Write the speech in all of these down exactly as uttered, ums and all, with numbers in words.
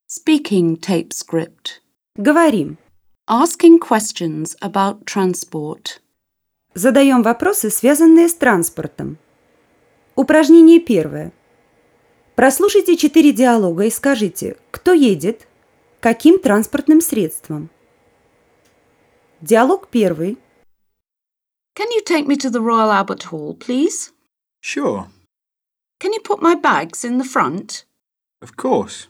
Speaking tape script. Говорим. Asking questions about transport. Задаем вопросы, связанные с транспортом. Упражнение первое. Прослушайте четыре диалога и скажите, кто едет, каким транспортным средством. Диалог первый. Can you take me to the Royal Albert Hall, please? Sure, Can you put my bags in the front? of course.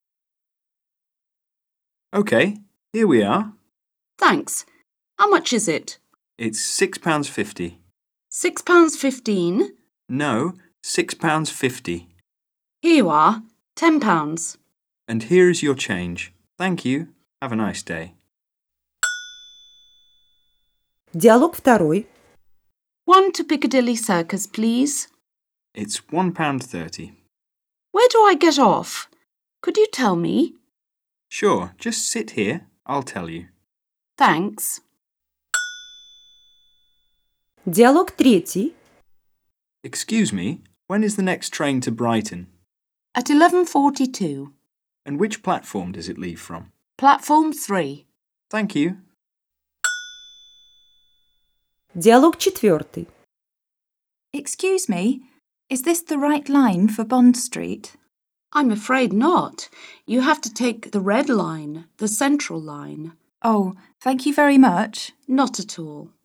OK, here we are. Thanks. How much is it? It's six pounds fifty. Six pounds fifteen. No, six pounds fifty. Here you are. Ten pounds. And here is your change. Thank you. Have a nice day. Диалог второй. One to Piccadilly Circus, please. It's one pound thirty. Where do I get off? Could you tell me? Sure, just sit here. I'll tell you. Thanks. Диалог третий. Excuse me, when is the next train to Brighton? At eleven forty-two. And which platform does it leave from? Platform three. Thank you. Диалог четвертый. Excuse me, is this the right line for Bond Street? I'm afraid not. You have to take the red line, the central line. Oh, thank you very much. Not at all.